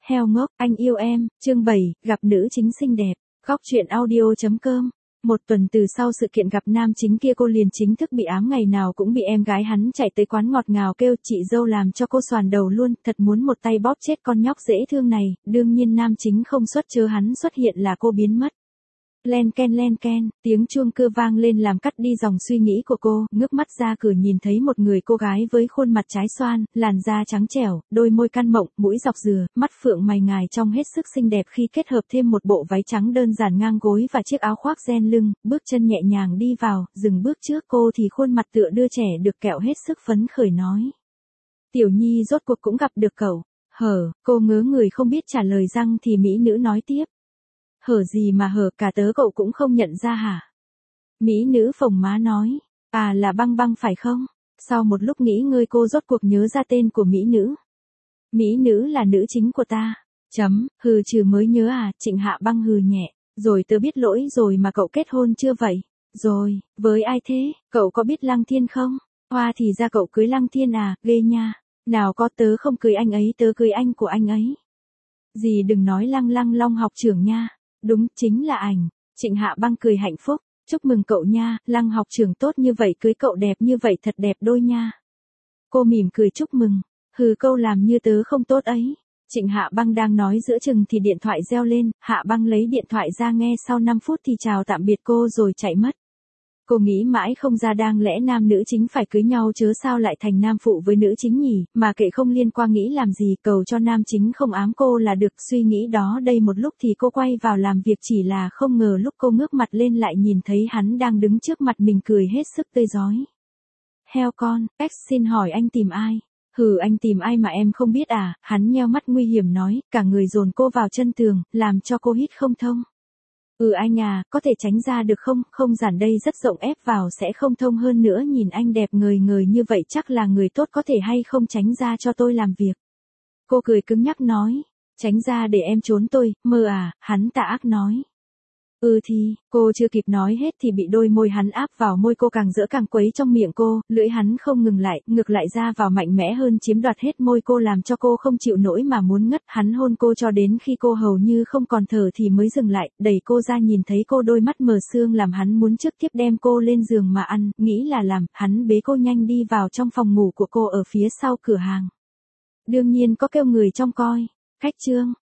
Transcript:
Heo ngốc, anh yêu em, chương 7, gặp nữ chính xinh đẹp. Góc truyện audio.com. Một tuần từ sau sự kiện gặp nam chính kia, cô liền chính thức bị ám, ngày nào cũng bị em gái hắn chạy tới quán ngọt ngào kêu chị dâu làm cho cô xoàn đầu luôn, thật muốn một tay bóp chết con nhóc dễ thương này. Đương nhiên nam chính không xuất chớ, hắn xuất hiện là cô biến mất. Len ken, tiếng chuông cưa vang lên làm cắt đi dòng suy nghĩ của cô, ngước mắt ra cửa nhìn thấy một người cô gái với khuôn mặt trái xoan, làn da trắng trẻo, đôi môi căn mộng, mũi dọc dừa, mắt phượng mày ngài trông hết sức xinh đẹp khi kết hợp thêm một bộ váy trắng đơn giản ngang gối và chiếc áo khoác ren lưng, bước chân nhẹ nhàng đi vào, dừng bước trước cô thì khuôn mặt tựa đưa trẻ được kẹo hết sức phấn khởi nói. Tiểu Nhi rốt cuộc cũng gặp được cậu. Hở, cô ngớ người không biết trả lời răng thì mỹ nữ nói tiếp. Hở gì mà hở, cả tớ cậu cũng không nhận ra hả? Mỹ nữ phồng má nói, à là Băng Băng phải không? Sau một lúc nghĩ ngơi cô rốt cuộc nhớ ra tên của mỹ nữ. Mỹ nữ là nữ chính của ta. Hừ trừ mới nhớ à, Trịnh Hạ Băng hừ nhẹ, rồi tớ biết lỗi rồi mà cậu kết hôn chưa vậy? Rồi, với ai thế, cậu có biết Lăng Thiên không? Hoa thì ra cậu cưới Lăng Thiên à, ghê nha. Nào có, tớ không cưới anh ấy, tớ cưới anh của anh ấy. Gì đừng nói Lăng Long học trưởng nha. Đúng, chính là ảnh. Trịnh Hạ Băng cười hạnh phúc. Chúc mừng cậu nha, Lăng học trưởng tốt như vậy cưới cậu đẹp như vậy thật đẹp đôi nha. Cô mỉm cười chúc mừng. Hừ, câu làm như tớ không tốt ấy. Trịnh Hạ Băng đang nói giữa chừng thì điện thoại reo lên, Hạ Băng lấy điện thoại ra nghe, sau 5 phút thì chào tạm biệt cô rồi chạy mất. Cô nghĩ mãi không ra, đang lẽ nam nữ chính phải cưới nhau chớ sao lại thành nam phụ với nữ chính nhỉ, mà kệ không liên quan nghĩ làm gì, cầu cho nam chính không ám cô là được. Suy nghĩ đó đây một lúc thì cô quay vào làm việc, chỉ là không ngờ lúc cô ngước mặt lên lại nhìn thấy hắn đang đứng trước mặt mình cười hết sức tươi rói. Heo con, xin hỏi anh tìm ai? Hừ, anh tìm ai mà em không biết à? Hắn nheo mắt nguy hiểm nói, cả người dồn cô vào chân tường, làm cho cô hít không thông. Anh à, có thể tránh ra được không? Không giản đây rất rộng, ép vào sẽ không thông, hơn nữa nhìn anh đẹp ngời ngời như vậy chắc là người tốt, có thể hay không tránh ra cho tôi làm việc? Cô cười cứng nhắc nói, tránh ra để em trốn tôi, mơ à, hắn tà ác nói. Thì, cô chưa kịp nói hết thì bị đôi môi hắn áp vào môi cô, càng giỡn càng quấy trong miệng cô, lưỡi hắn không ngừng lại, ngược lại ra vào mạnh mẽ hơn, chiếm đoạt hết môi cô làm cho cô không chịu nổi mà muốn ngất. Hắn hôn cô cho đến khi cô hầu như không còn thở thì mới dừng lại, đẩy cô ra, nhìn thấy cô đôi mắt mờ sương làm hắn muốn trước tiếp đem cô lên giường mà ăn, nghĩ là làm, hắn bế cô nhanh đi vào trong phòng ngủ của cô ở phía sau cửa hàng. Đương nhiên có kêu người trông coi. Khách trương,